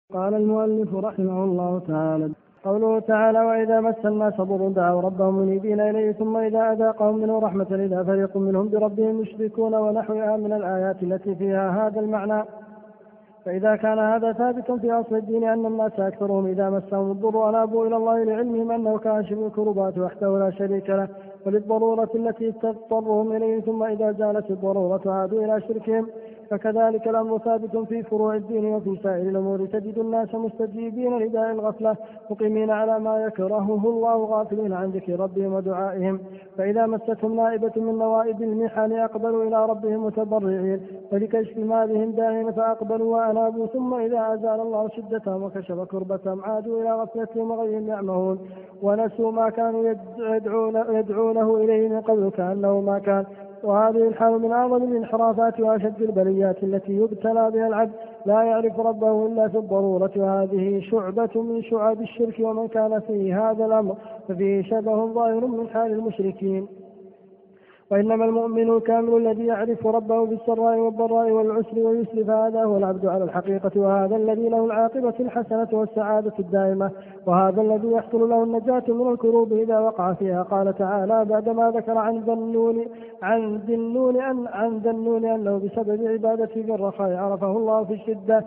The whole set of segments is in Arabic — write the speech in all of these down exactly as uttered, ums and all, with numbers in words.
قال المؤلف رحمه الله تعالى: قوله تعالى: وإذا مس الناس ضر دعوا ربهم منيبين إليه ثم إذا أذاقهم منه رحمة إذا فريق منهم بربهم يشركون ونحوها من الآيات التي فيها هذا المعنى. فإذا كان هذا ثابت في أصل الدين أن الناس أكثرهم إذا مسهم الضر أنابوا إلى الله لعلمهم أنه كاشف الكربات وحده لا شريك له وللضرورة التي تضطرهم إليه، ثم إذا زالت الضرورة عادوا إلى شركهم. فكذلك الأمر ثابت في فروع الدين وفي سائر الأمور. تجد الناس مستجيبين لداء الغفلة مقيمين على ما يكرهه الله غافلين عن ذكر ربهم ودعائهم، فإذا مستهم نائبة من نوائب المحن أقبلوا إلى ربهم متضرعين ولكشف ما بهم داعين فأقبلوا وأنابوا، ثم إذا أزال الله شدتهم وكشف كربتهم عادوا إلى غفلتهم وغيهم يعمهون ونسوا ما كانوا يدعون يدعونه إليه من قبل كأنه ما كان. وهذه الحال من أعظم الانحرافات وأشد البليات التي يبتلى بها العبد لا يعرف ربه إلا في الضرورة، وهذه شعبة من شعب الشرك، ومن كان فيه هذا الأمر ففيه شبه ظاهر من حال المشركين. وإنما المؤمن الكامل الذي يعرف ربه بالسراء والضراء والعسر واليسر، فهذا هو العبد على الحقيقة، وهذا الذي له العاقبة الحسنة والسعادة الدائمة، وهذا الذي يحصل له النجاة من الكروب إذا وقع فيها. قال تعالى بعدما ذكر عن ذنون عن ذنون أن عن ذنون أنه بسبب عبادته بالرخاء عرفه الله في الشدة.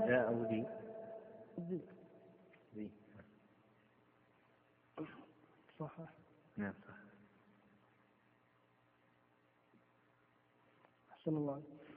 صح. نعم. الله.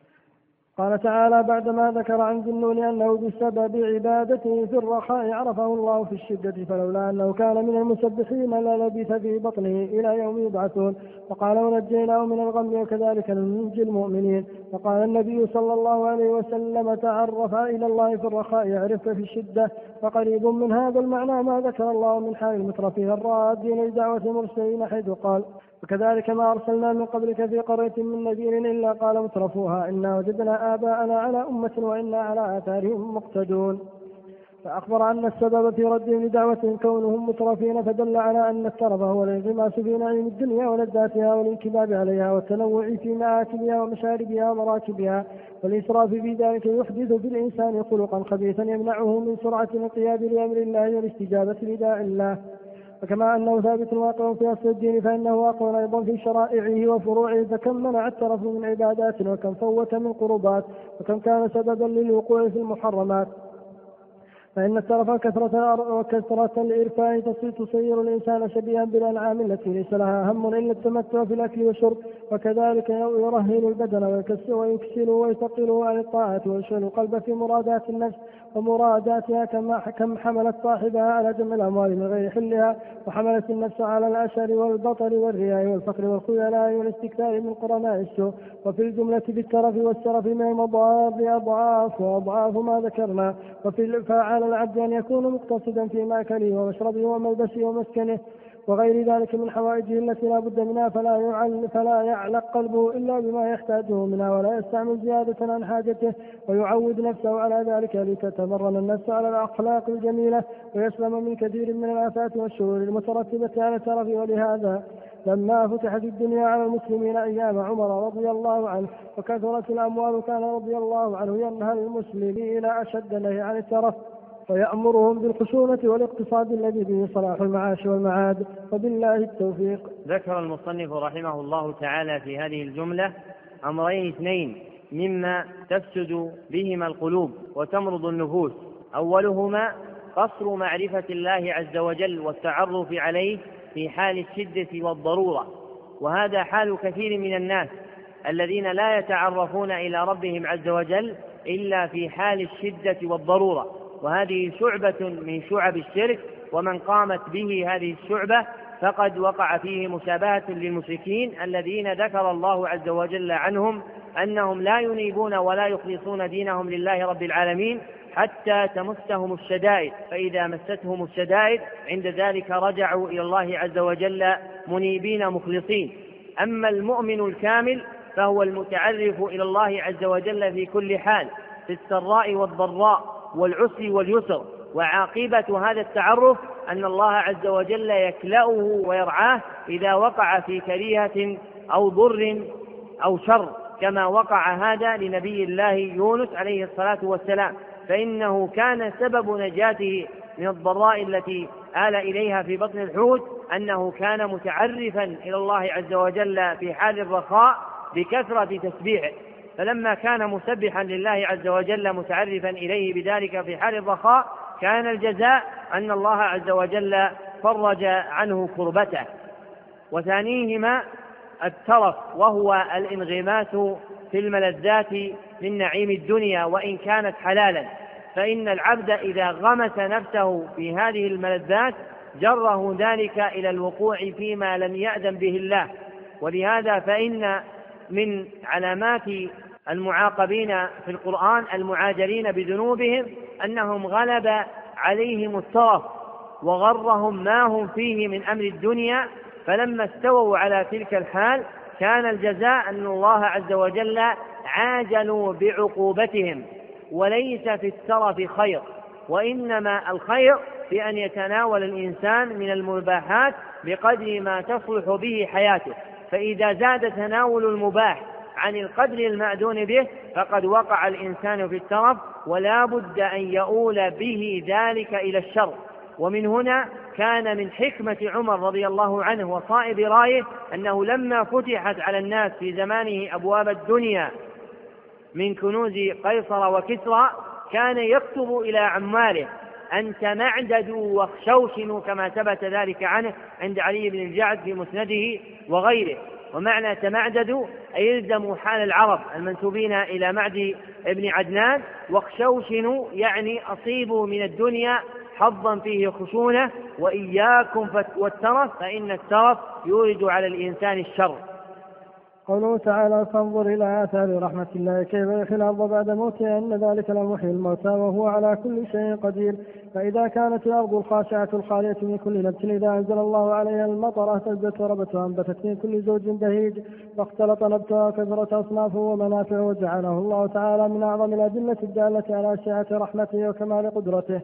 قال تعالى بعدما ذكر عن ذنون أنه بسبب عبادته في الرخاء عرفه الله في الشدة، فلولا أنه كان من المسبحين للبث في بطنه إلى يوم يبعثون. وقال ونجيناه من الغم وكذلك ننجي المؤمنين. وقال النبي صلى الله عليه وسلم تعرف إلى الله في الرخاء يعرفك في الشدة. فقريب من هذا المعنى ما ذكر الله من حال المترفين الرادين لدعوة المرسلين، حيث قال: وكذلك ما أرسلنا من قبلك في قرية من نذير إلا قال مترفوها إنا وجدنا آباءنا على أمة وإنا على آثارهم مقتدون. فأخبر أن السبب في ردهم لدعوتهم كونهم مترفين، فدل على أن الترف هو الانغماس في نعيم الدنيا ولذاتها والانكباب عليها والتنوع في مآكلها ومشاربها ومراكبها، والإسراف في ذلك يحدث في الإنسان خلقا خبيثا يمنعه من سرعة الانقياد لأمر الله والاستجابة لداء الله. فكما أنه ثابت واقع في أصل الدين فإنه واقع أيضا في شرائعه وفروعه. فكم منع الترف من عبادات وكم فوت من قربات وكم كان سببا للوقوع في المحرمات. فإن الترف كثرة وكثرة الإرفاع تصير الإنسان شبيها بالأنعام التي ليس لها هم إلا التمتع في الأكل والشرب، وكذلك يرهن البدن ويكسل ويثقله عن الطاعات ويشغل القلب في مرادات النفس ومراداتها، كما كم حملت صاحبها على جمع الأموال من غير حلها، وحملت النفس على الأشر والبطر والرياء والفقر والخيلاء والاستكثار من قرناء السوء. وفي الجملة بالترف والسرف من المضار أضعاف وأضعاف ما ذكرنا. وفي فعل العبد أن يكون مقتصدا في مأكله ومشربه وملبسه ومسكنه وغير ذلك من حوائجه التي لا بد منها، فلا يعل فلا يعلق قلبه إلا بما يحتاجه منها، ولا يستعمل زيادة عن حاجته، ويعود نفسه على ذلك لتتمرن النفس على الأخلاق الجميلة ويسلم من كثير من الآفات والشرور المترتبة على الترف. ولهذا لما فتحت الدنيا على المسلمين أيام عمر رضي الله عنه وكثرت الأموال كان رضي الله عنه ينهى المسلمين أشد نهي عن الترف ويأمرهم بالخشونة والاقتصاد الذي به صلاح المعاش والمعاد. وبالله التوفيق. ذكر المصنف رحمه الله تعالى في هذه الجملة أمرين اثنين مما تفسد بهما القلوب وتمرض النفوس. أولهما قصر معرفة الله عز وجل والتعرف عليه في حال الشدة والضرورة، وهذا حال كثير من الناس الذين لا يتعرفون إلى ربهم عز وجل إلا في حال الشدة والضرورة، وهذه شعبة من شعب الشرك، ومن قامت به هذه الشعبة فقد وقع فيه مشابهة للمشركين الذين ذكر الله عز وجل عنهم أنهم لا ينيبون ولا يخلصون دينهم لله رب العالمين حتى تمسهم الشدائد، فإذا مستهم الشدائد عند ذلك رجعوا إلى الله عز وجل منيبين مخلصين. أما المؤمن الكامل فهو المتعرف إلى الله عز وجل في كل حال، في السراء والضراء والعسر واليسر، وعاقبة هذا التعرف أن الله عز وجل يكلأه ويرعاه إذا وقع في كريهة أو ضر أو شر، كما وقع هذا لنبي الله يونس عليه الصلاة والسلام. فإنه كان سبب نجاته من الضراء التي آل إليها في بطن الحوت أنه كان متعرفا إلى الله عز وجل في حال الرخاء بكثرة تسبيحه، فلما كان مسبحا لله عز وجل متعرفا إليه بذلك في حال الرخاء كان الجزاء أن الله عز وجل فرج عنه كربته. وثانيهما الترف، وهو الانغماس في الملذات من نعيم الدنيا وإن كانت حلالا، فإن العبد إذا غمس نفسه في هذه الملذات جره ذلك إلى الوقوع فيما لم يأذن به الله. ولهذا فإن من علامات المعاقبين في القرآن المعاجلين بذنوبهم أنهم غلب عليهم الترف وغرهم ما هم فيه من أمر الدنيا، فلما استووا على تلك الحال كان الجزاء أن الله عز وجل عاجلوا بعقوبتهم. وليس في الترف خير، وإنما الخير في أن يتناول الإنسان من المباحات بقدر ما تصلح به حياته، فإذا زاد تناول المباح عن القدر المأذون به فقد وقع الإنسان في الترف، ولا بد أن يؤول به ذلك إلى الشر. ومن هنا كان من حكمة عمر رضي الله عنه وصائب رايه أنه لما فتحت على الناس في زمانه أبواب الدنيا من كنوز قيصر وكسرى كان يكتب إلى عماله أن تمعددوا واخشوشنوا، كما ثبت ذلك عنه عند علي بن الجعد في مسنده وغيره. ومعنى تمعددوا أي يلزموا حال العرب المنسوبين إلى معد ابن عدنان، واخشوشنوا يعني أصيبوا من الدنيا حظا فيه خشونة، وإياكم والترف فإن الترف يورد على الإنسان الشر. قوله تعالى فانظر إلى آثار رحمة الله كيف يحيي الأرض بعد موتها إن ذلك لمحيي الموتى وهو على كل شيء قدير. فإذا كانت الأرض الخاشعة الخالية من كل نبت إذا أنزل الله عليها المطر اهتزت وربت وأنبتت من كل زوج بهيج فاختلط نبتها وكثرت أصنافه ومنافعه وجعله الله تعالى من أعظم الأدلة الدالة على سعة رحمته وكمال قدرته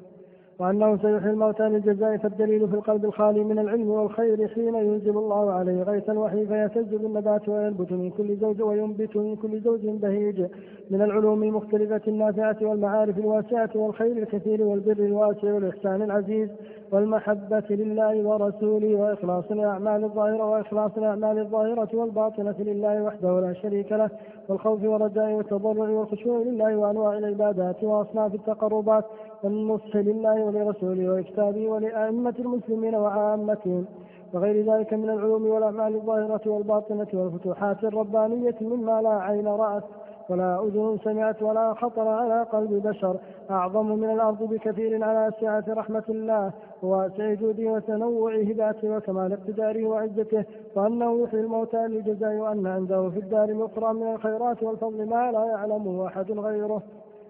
وأنه سيحيي الموتى للجزاء. فالدليل في القلب الخالي من العلم والخير حين ينزل الله عليه غيث الوحي فيهتز بالنبات وينبت من كل زوج وينبت من كل زوج بهيج من العلوم المختلفة النافعة والمعارف الواسعة والخير الكثير والبر الواسع والإحسان العزيز والمحبة لله ورسوله وإخلاص الأعمال الظاهرة وإخلاص الأعمال الظاهرة والباطنة لله وحده لا شريك له والخوف والرجاء والتضرع والخشوع لله وأنواع العبادات وأصناف التقربات والنصح لله ولرسوله وكتابه ولأئمة المسلمين وعامتهم وغير ذلك من العلوم والأعمال الظاهرة والباطنة والفتوحات الربانية مما لا عين رأت ولا أذن سمعت ولا خطر على قلب بشر أعظم من الأرض بكثير على سعة رحمة الله وواسع جوده وتنوع هداته وكمال اقتداره وعزته وأنه يحيي الموتى للجزاء وأن عنده في الدار الأخرى من الخيرات والفضل ما لا يعلمه أحد غيره.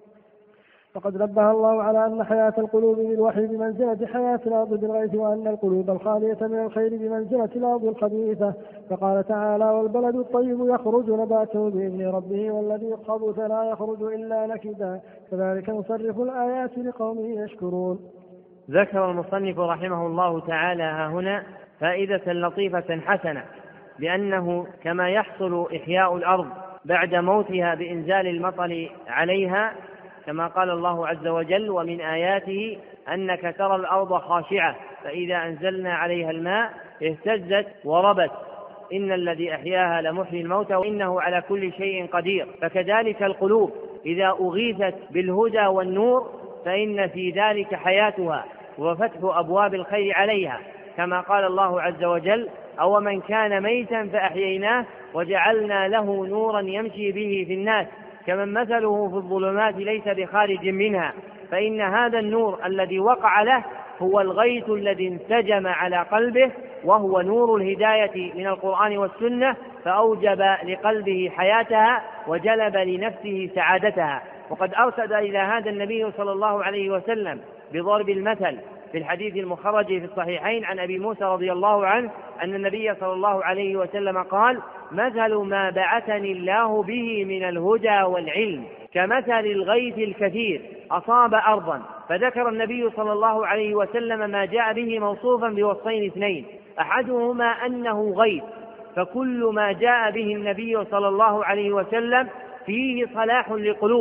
فقد نبه الله على أن حياة القلوب بالوحي بمنزلة حياة الأرض بالغيث وأن القلوب الخالية من الخير بمنزلة الأرض الخبيثة. فقال تعالى والبلد الطيب يخرج نباته بإذن ربه والذي خبث لا يخرج إلا نكدا كذلك نصرف الآيات لقوم يشكرون. ذكر المصنف رحمه الله تعالى ها هنا فائدة لطيفة حسنة بأنه كما يحصل إحياء الأرض بعد موتها بإنزال المطر عليها كما قال الله عز وجل ومن آياته أنك ترى الأرض خاشعة فإذا أنزلنا عليها الماء اهتزت وربت إن الذي أحياها لمحيي الموتى وإنه على كل شيء قدير. فكذلك القلوب إذا أغيثت بالهدى والنور فإن في ذلك حياتها وفتح أبواب الخير عليها كما قال الله عز وجل أو من كان ميتا فأحييناه وجعلنا له نورا يمشي به في الناس كمن مثله في الظلمات ليس بخارج منها. فإن هذا النور الذي وقع له هو الغيث الذي انسجم على قلبه وهو نور الهداية من القرآن والسنة فأوجب لقلبه حياتها وجلب لنفسه سعادتها. وقد أرشد إلى هذا النبي صلى الله عليه وسلم بضرب المثل في الحديث المخرج في الصحيحين عن أبي موسى رضي الله عنه أن النبي صلى الله عليه وسلم قال مثل ما بعثني الله به من الهدى والعلم كمثل الغيث الكثير أصاب أرضا. فذكر النبي صلى الله عليه وسلم ما جاء به موصوفا بوصفين اثنين أحدهما أنه غيث فكل ما جاء به النبي صلى الله عليه وسلم فيه صلاح لقلوب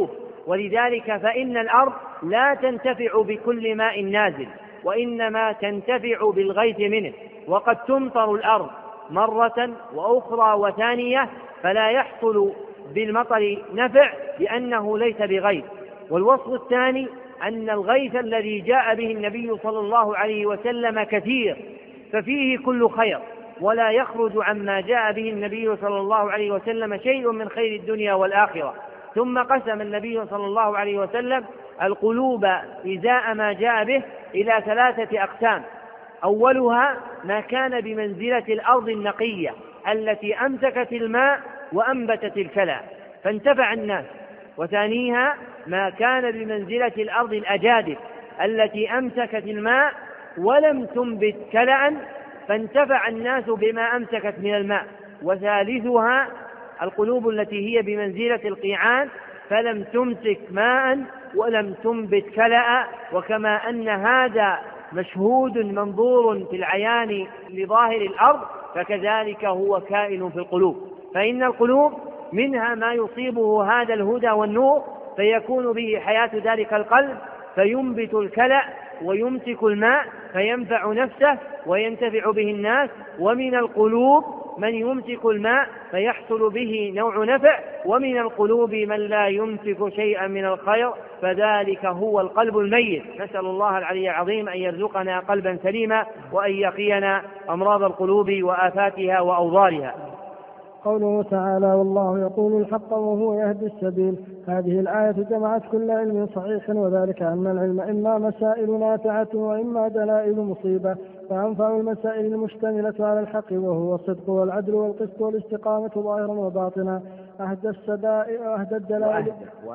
ولذلك فإن الأرض لا تنتفع بكل ماء نازل، وإنما تنتفع بالغيث منه، وقد تمطر الأرض مرة وأخرى وثانية فلا يحصل بالمطر نفع لأنه ليس بغيث. والوصف الثاني أن الغيث الذي جاء به النبي صلى الله عليه وسلم كثير ففيه كل خير، ولا يخرج عما جاء به النبي صلى الله عليه وسلم شيء من خير الدنيا والآخرة. ثم قسم النبي صلى الله عليه وسلم القلوب إزاء ما جاء به إلى ثلاثة أقسام: أولها ما كان بمنزلة الأرض النقية التي أمسكت الماء وأنبتت الكلى فانتفع الناس، وثانيها ما كان بمنزلة الأرض الأجادب التي أمسكت الماء ولم تنبت كلأ فانتفع الناس بما أمسكت من الماء، وثالثها القلوب التي هي بمنزلة القيعان فلم تمسك ماء ولم تنبت كلأ. وكما أن هذا مشهود منظور في العيان لظاهر الأرض فكذلك هو كائن في القلوب، فإن القلوب منها ما يصيبه هذا الهدى والنور فيكون به حياة ذلك القلب فينبت الكلأ ويمسك الماء فينفع نفسه وينتفع به الناس، ومن القلوب من يمسك الماء فيحصل به نوع نفع، ومن القلوب من لا يمسك شيئا من الخير فذلك هو القلب الميت. نسأل الله العلي العظيم أن يرزقنا قلبا سليما وأن يقينا أمراض القلوب وآفاتها وأوضارها. قوله تعالى: والله يقول الحق وهو يهدي السبيل. هذه الآية جمعت كل علم صحيح، وذلك أن العلم إما مسائل نافعة وإما دلائل مصيبة، فأنفع المسائل المشتملة على الحق وهو الصدق والعدل والقسط والاستقامة ظاهرا وباطنا. أهدى السدائل وأهدى الدلائل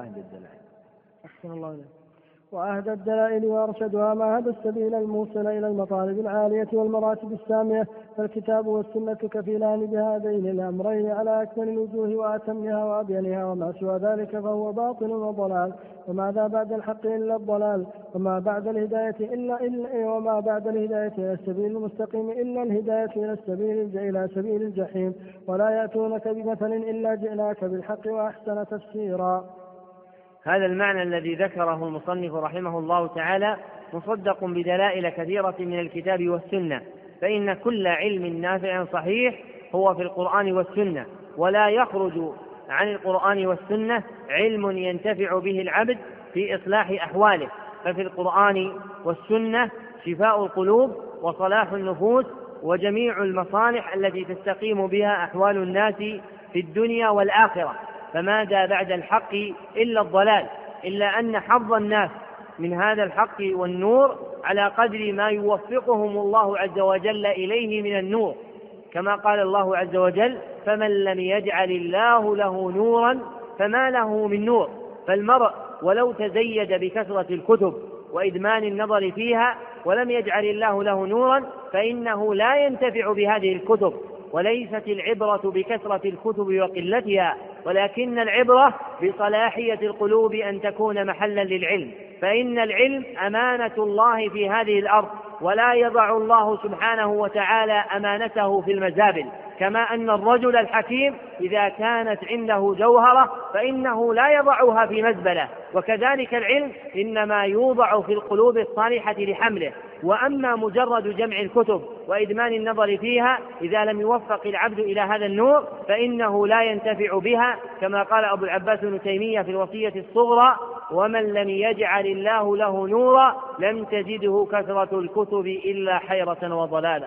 أحسن الله عليك وأهدى الدلائل وأرشدها ما هدى السبيل الموصل إلى المطالب العالية والمراتب السامية، فالكتاب والسنة كفيلان بهذين الأمرين على أكمل الوجوه وأتمها وأبينها، وما سوى ذلك فهو باطل وضلال. وماذا بعد الحق إلا الضلال، وما بعد الهداية إلا, إلا وما بعد الهداية إلى السبيل المستقيم إلا الهداية إلى السبيل إلى سبيل الجحيم. ولا يأتونك بمثل إلا جئناك بالحق وأحسن تفسيرا. هذا المعنى الذي ذكره المصنف رحمه الله تعالى مصدق بدلائل كثيرة من الكتاب والسنة، فإن كل علم نافع صحيح هو في القرآن والسنة، ولا يخرج عن القرآن والسنة علم ينتفع به العبد في إصلاح أحواله، ففي القرآن والسنة شفاء القلوب وصلاح النفوس وجميع المصالح التي تستقيم بها أحوال الناس في الدنيا والآخرة. فماذا بعد الحق إلا الضلال، إلا أن حظ الناس من هذا الحق والنور على قدر ما يوفقهم الله عز وجل إليه من النور، كما قال الله عز وجل: فمن لم يجعل الله له نورا فما له من نور. فالمرء ولو تزيد بكثرة الكتب وإدمان النظر فيها ولم يجعل الله له نورا فإنه لا ينتفع بهذه الكتب. وليست العبرة بكثرة الكتب وقلتها، ولكن العبرة بصلاحية القلوب أن تكون محلا للعلم، فإن العلم أمانة الله في هذه الأرض، ولا يضع الله سبحانه وتعالى أمانته في المزابل، كما أن الرجل الحكيم إذا كانت عنده جوهرة فإنه لا يضعها في مزبلة، وكذلك العلم إنما يوضع في القلوب الصالحة لحمله. وأما مجرد جمع الكتب وإدمان النظر فيها إذا لم يوفق العبد إلى هذا النور فإنه لا ينتفع بها، كما قال أبو العباس بن تيمية في الوصية الصغرى: ومن لم يجعل الله له نورا لم تزده كثرة الكتب إلا حيرة وضلالا.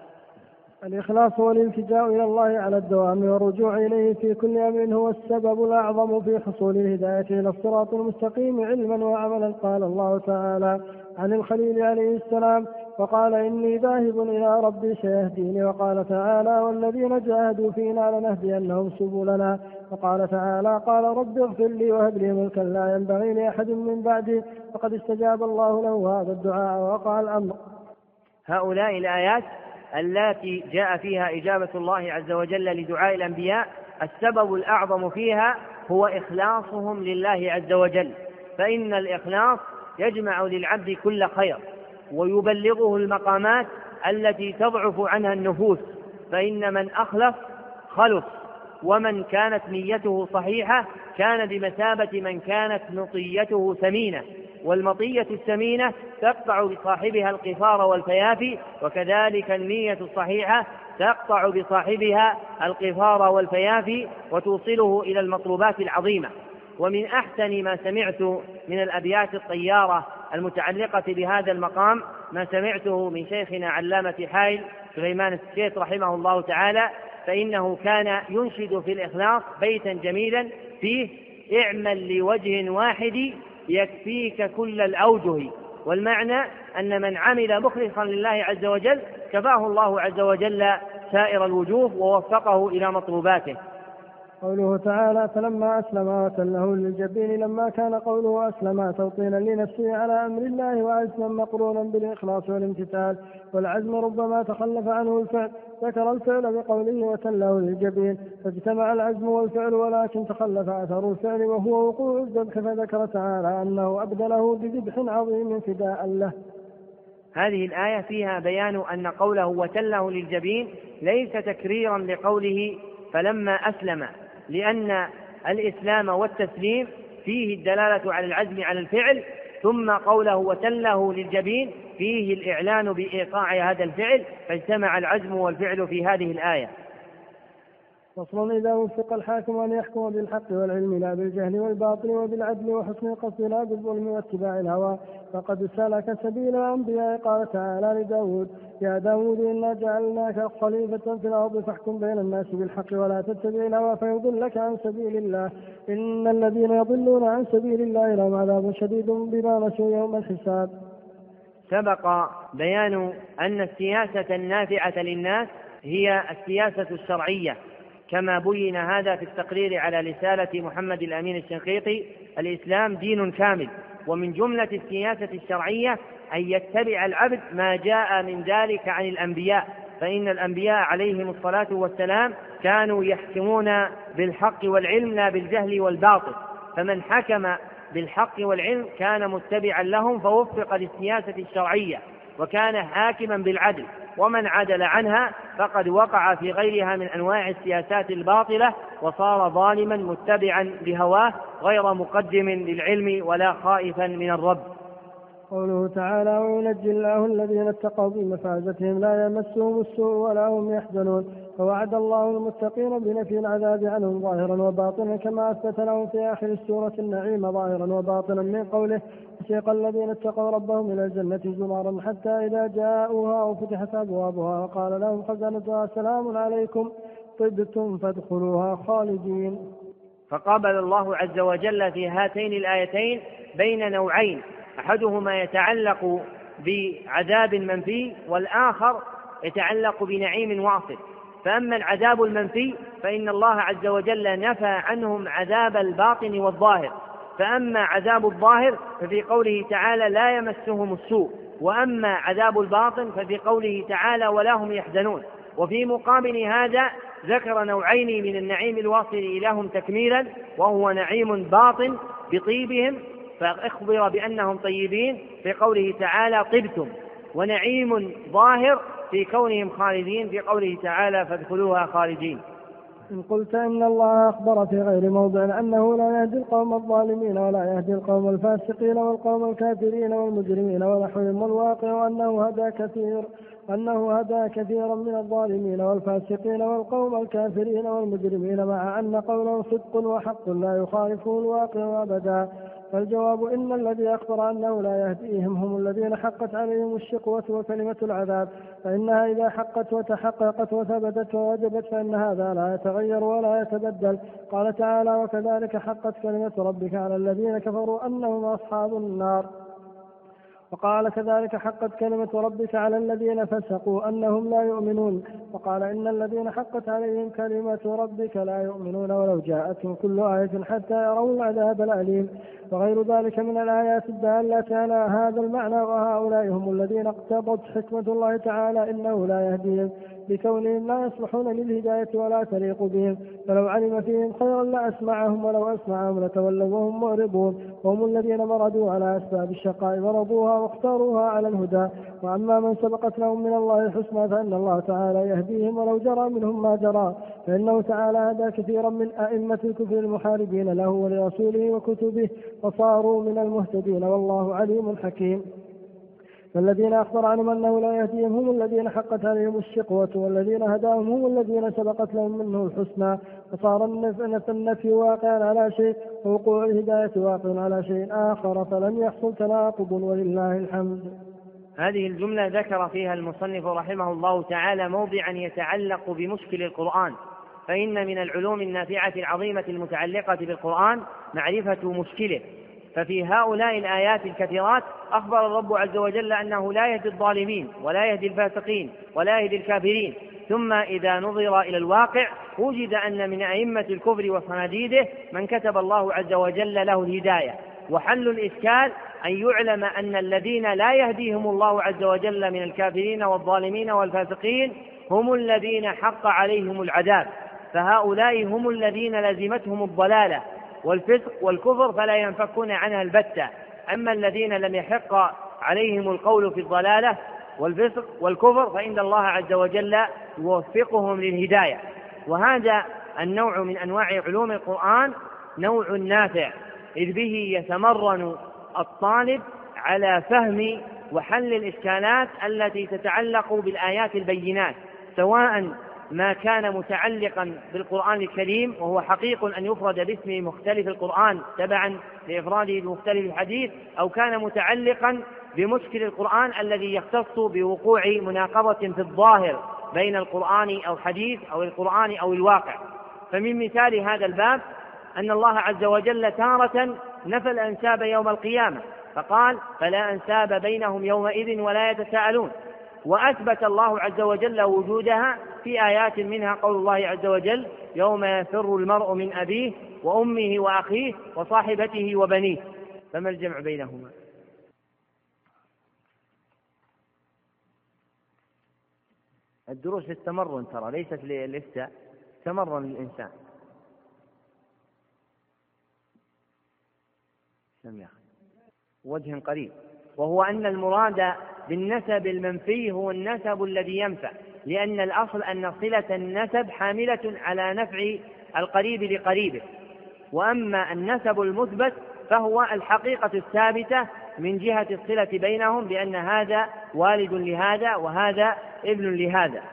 الإخلاص والالتجاء إلى الله على الدوام والرجوع إليه في كل أمر هو السبب الأعظم في حصول الهداية إلى الصراط المستقيم علما وعملا. قال الله تعالى عن الخليل عليه السلام: وقال إني ذاهب إلى ربي سيهديني. وقال تعالى: والذين جاهدوا فينا لنهدينهم سبلنا. وقال تعالى: قال رب اغفر لي وهب لي ملكا لا ينبغي لأحد من بعدي. وقد استجاب الله له هذا الدعاء ووقع الأمر. هؤلاء الآيات التي جاء فيها إجابة الله عز وجل لدعاء الأنبياء السبب الأعظم فيها هو إخلاصهم لله عز وجل، فإن الإخلاص يجمع للعبد كل خير ويبلغه المقامات التي تضعف عنها النفوس، فإن من أخلص خلص ومن كانت نيته صحيحة كان بمثابة من كانت مطيته ثمينة، والمطية الثمينة تقطع بصاحبها القفار والفيافي، وكذلك النية الصحيحة تقطع بصاحبها القفار والفيافي وتوصله إلى المطلوبات العظيمة. ومن أحسن ما سمعت من الأبيات الطيارة المتعلقة بهذا المقام ما سمعته من شيخنا علامة حائل سليمان السكيت رحمه الله تعالى، فإنه كان ينشد في الإخلاص بيتا جميلا فيه: اعمل لوجه واحد يكفيك كل الأوجه. والمعنى أن من عمل مخلصا لله عز وجل كفاه الله عز وجل سائر الوجوه ووفقه إلى مطلوباته. قوله تعالى: فلما أسلم وتله للجبين، لما كان قوله أسلم توطينا لنفسه على أمر الله وعزما مقرونا بالإخلاص والامتثال، والعزم ربما تخلف عنه الفعل، ذكر الفعل بقوله وتله للجبين، فاجتمع العزم والفعل ولكن تخلف أثر الفعل وهو وقوع الذبح، فذكر تعالى أنه أبدله بذبح عظيم فداء له. هذه الآية فيها بيان أن قوله وتله للجبين ليس تكريرا لقوله فلما أسلم، لأن الإسلام والتسليم فيه الدلالة على العزم على الفعل، ثم قوله وتله للجبين فيه الإعلان بإيقاع هذا الفعل، فاجتمع العزم والفعل في هذه الآية. فصل: إذا وفق الحاكم أن يحكم بالحق والعلم لا بالجهل والباطل وبالعدل وحسن القصد لا بالظلم واتباع الهوى فقد سلك سبيل الأنبياء. قال تعالى لداود: يا داود إنا جعلناك خليفة في الأرض فاحكم بين الناس بالحق ولا تتبع الهوى فيضلك عن سبيل الله إن الذين يضلون عن سبيل الله لهم عذاب شديد بما نسوا يوم الحساب. سبق بيان أن السياسة النافعة للناس هي السياسة الشرعية، كما بين هذا في التقرير على رسالة محمد الأمين الشنقيطي: الإسلام دين كامل. ومن جملة السياسة الشرعية أن يتبع العبد ما جاء من ذلك عن الأنبياء، فإن الأنبياء عليهم الصلاة والسلام كانوا يحكمون بالحق والعلم لا بالجهل والباطل، فمن حكم بالحق والعلم كان متبعا لهم فوفق للسياسة الشرعية وكان حاكما بالعدل، ومن عدل عنها فقد وقع في غيرها من أنواع السياسات الباطلة وصار ظالما متبعا لهواه غير مقدم للعلم ولا خائفا من الرب. قوله تعالى: وينجي الله الذين اتقوا بمفازتهم لا يمسهم السوء ولا هم يحزنون. فوعد الله المتقين بنفي العذاب عنهم ظاهرا وباطنا، كما أثبت لهم في آخر السورة النعيم ظاهرا وباطنا من قوله: وسيق الذين اتقوا ربهم إلى الجنة زمرا حتى إذا جاءوها وفتحت أبوابها وقال لهم خزنتها سلام عليكم طبتم فادخلوها خالدين. فقابل الله عز وجل في هاتين الآيتين بين نوعين: أحدهما يتعلق بعذاب منفي، والآخر يتعلق بنعيم واصل. فأما العذاب المنفي فإن الله عز وجل نفى عنهم عذاب الباطن والظاهر، فأما عذاب الظاهر ففي قوله تعالى لا يمسهم السوء، وأما عذاب الباطن ففي قوله تعالى ولا هم يحزنون. وفي مقابل هذا ذكر نوعين من النعيم الواصل إليهم تكميلا، وهو نعيم باطن بطيبهم فأخبر بأنهم طيبين في قوله تعالى طبتم، ونعيم ظاهر في كونهم خالدين في قوله تعالى فادخلوها خالدين. إن قلت إن الله أخبر في غير موضع أنه لا يهدي القوم الظالمين ولا يهدي القوم الفاسقين والقوم الكافرين والمجرمين ونحوهم، والواقع أنه هدى كثير أنه هدى كثيرا من الظالمين والفاسقين والقوم الكافرين والمجرمين، مع أن قوله صدق وحق لا يخالفه الواقع أبدا. فالجواب إن الذي أخبر أنه لا يهديهم هم الذين حقت عليهم الشقوة وكلمة العذاب، فإنها إذا حقت وتحققت وثبتت ووجبت فإن هذا لا يتغير ولا يتبدل. قال تعالى: وكذلك حقت كلمة ربك على الذين كفروا أنهم أصحاب النار. وقال: كذلك حقت كلمة ربك على الذين فسقوا أنهم لا يؤمنون. وقال: إن الذين حقت عليهم كلمة ربك لا يؤمنون ولو جاءتهم كل آية حتى يروا العذاب الأليم. وغير ذلك من الآيات الدالة على هذا المعنى. وهؤلاء هم الذين اقتضت حكمة الله تعالى إنه لا يهديهم لكونهم لا يصلحون للهداية ولا تليق بهم، فلو علم فيهم خيرا لأسمعهم ولو أسمعهم لتولوا وهم معرضون، وهم الذين مردوا على أسباب الشقاء ورضوها واختاروها على الهدى. وأما من سبقت لهم من الله الحسنى فإن الله تعالى يهديهم ولو جرى منهم ما جرى، فإنه تعالى هدى كثيرا من أئمة الكفر المحاربين له ولرسوله وكتبه فصاروا من المهتدين، والله عليم حكيم. فالذين أخبر عنهم أنه لا يهديهم هم الذين حقت عليهم الشقوة، والذين هداهم هم الذين سبقت لهم منه الحسنى، فصار النفي واقعا على شيء ووقوع الهداية واقع على شيء آخر، فلم يحصل تناقض ولله الحمد. هذه الجملة ذكر فيها المصنف رحمه الله تعالى موضعا يتعلق بمشكل القرآن، فإن من العلوم النافعة العظيمة المتعلقة بالقرآن معرفة مشكله. ففي هؤلاء الآيات الكثيرات أخبر الرب عز وجل أنه لا يهدي الظالمين ولا يهدي الفاسقين ولا يهدي الكافرين، ثم إذا نظر إلى الواقع وجد أن من أئمة الكفر وصناديده من كتب الله عز وجل له الهداية. وحل الإشكال أن يعلم أن الذين لا يهديهم الله عز وجل من الكافرين والظالمين والفاسقين هم الذين حق عليهم العذاب، فهؤلاء هم الذين لزمتهم الضلالة والفسق والكفر فلا ينفكون عنها البتة. أما الذين لم يحق عليهم القول في الضلالة والفسق والكفر فإن الله عز وجل يوفقهم للهداية. وهذا النوع من أنواع علوم القرآن نوع نافع، إذ به يتمرن الطالب على فهم وحل الإشكالات التي تتعلق بالآيات البينات، سواء ما كان متعلقا بالقرآن الكريم وهو حقيق أن يفرد باسم مختلف القرآن تبعا لإفراده بمختلف الحديث، أو كان متعلقا بمشكل القرآن الذي يختص بوقوع مناقضة في الظاهر بين القرآن أو حديث أو القرآن أو الواقع. فمن مثال هذا الباب أن الله عز وجل تارة نفى الأنساب يوم القيامة فقال فلا أنساب بينهم يومئذ ولا يتساءلون، وأثبت الله عز وجل وجودها في آيات منها قول الله عز وجل يوم يفر المرء من أبيه وأمه وأخيه وصاحبته وبنيه. فما الجمع بينهما؟ الدروس للتمرن ترى ليست للإفتاء، تمرن الإنسان. وجه قريب، وهو أن المراد بالنسب المنفي هو النسب الذي ينفع، لأن الأصل أن صلة النسب حاملة على نفع القريب لقريبه، وأما النسب المثبت فهو الحقيقة الثابتة من جهة الصلة بينهم، بأن هذا والد لهذا وهذا ابن لهذا.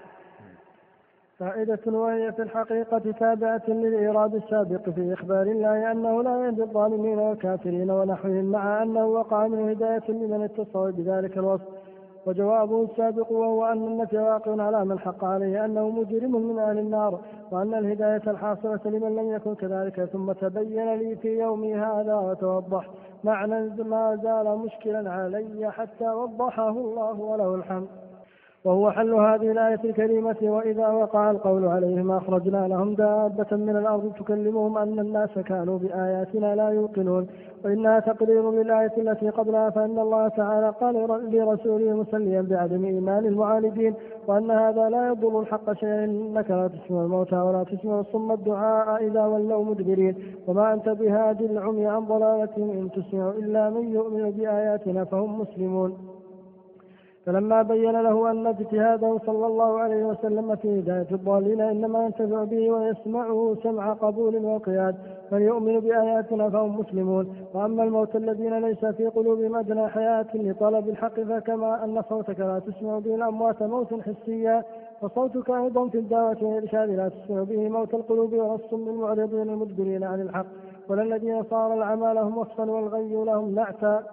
فائدة وهي في الحقيقة تابعة للإيراد السابق في إخبار الله أنه لا يهدي الظالمين والكافرين ونحوهم، مع أنه وقع من هداية لمن اتصل بذلك الوصف. وجوابه السابق وهو أن النفي واقع على من حق عليه أنه مجرم من أهل النار، وأن الهداية الحاصلة لمن لم يكن كذلك. ثم تبين لي في يومي هذا وتوضح معنى ما زال مشكلا علي حتى وضحه الله وله الحمد، وهو حل هذه الآية الكريمة وإذا وقع القول عليهم أخرجنا لهم دابة من الأرض تكلمهم أن الناس كانوا بآياتنا لا يوقنون. وإنها تقرير للآية التي قبلها، فإن الله تعالى قال لرسوله مسليا بعدم إيمان المعاندين وأن هذا لا يضر الحق شيئا، إنك لا تسمع الموتى ولا تسمع الصم الدعاء إذا ولوا مدبرين، وما أنت بهادي العمي عن ضلالتهم إن تسمع إلا من يؤمن بآياتنا فهم مسلمون. فلما بين له أن اجتهاده صلى الله عليه وسلم في هداية الضالين إنما ينتفع به ويسمعه سمع قبول وقياد، من يؤمن بآياتنا فهم مسلمون. وأما الموت الذين ليس في قلوبهم أدنى حياة لطلب الحق، فكما أن صوتك لا تسمع به الأموات موت حسيا، فصوتك أيضا في الدعوة والإرشاد لا تسمع به موت القلوب ولا الصم المعرضين المدبرين عن الحق، ولا الذين صار العمى لهم وصفا والغي لهم نعتا.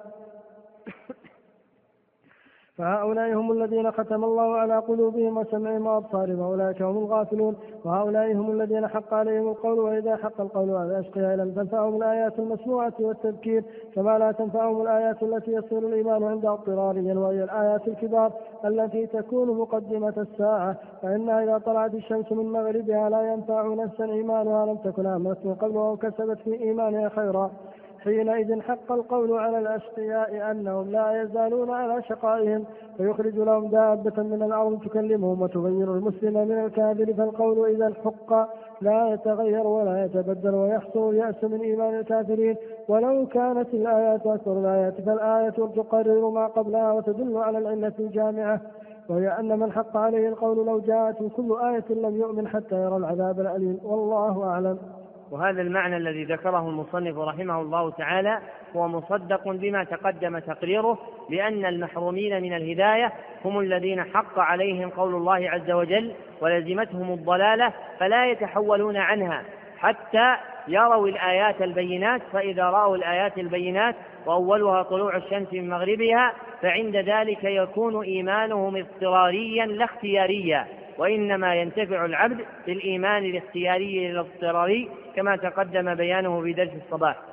فهؤلاء هم الذين ختم الله على قلوبهم وسمعهم وأبصارهم، وأولئك هم الغافلون. وهؤلاء هم الذين حق عليهم القول، وإذا حق القول على الأشقياء لم تنفعهم الآيات المسموعة والتذكير، كما لا تنفعهم الآيات التي يصير الإيمان عندها اضطراريا، وهي الآيات الكبار التي تكون مقدمة الساعة، فإنها إذا طلعت الشمس من مغربها لا ينفع نفسا إيمانها لم تكن آمنت من قبل أو كسبت في إيمانها خيرا. حينئذ حق القول على الأشقياء أنهم لا يزالون على شقائهم، فيخرج لهم دابة من الأرض تكلمهم وتغير المسلم من الكافر، فالقول إذا الحق لا يتغير ولا يتبدل، ويحصل اليأس من إيمان الكافرين. ولو كانت الآيات أكثر الآيات فالآية تقرر ما قبلها وتدل على العلة الجامعة، وهي أن من حق عليه القول لو جاءت كل آية لم يؤمن حتى يرى العذاب الأليم، والله أعلم. وهذا المعنى الذي ذكره المصنف رحمه الله تعالى هو مصدق بما تقدم تقريره، لأن المحرومين من الهداية هم الذين حق عليهم قول الله عز وجل ولزمتهم الضلالة، فلا يتحولون عنها حتى يروا الآيات البينات، فإذا رأوا الآيات البينات وأولها طلوع الشمس من مغربها فعند ذلك يكون إيمانهم اضطراريا لا اختياريا، وإنما ينتفع العبد بالإيمان الاختياري الاضطراري كما تقدم بيانه في درس الصباح.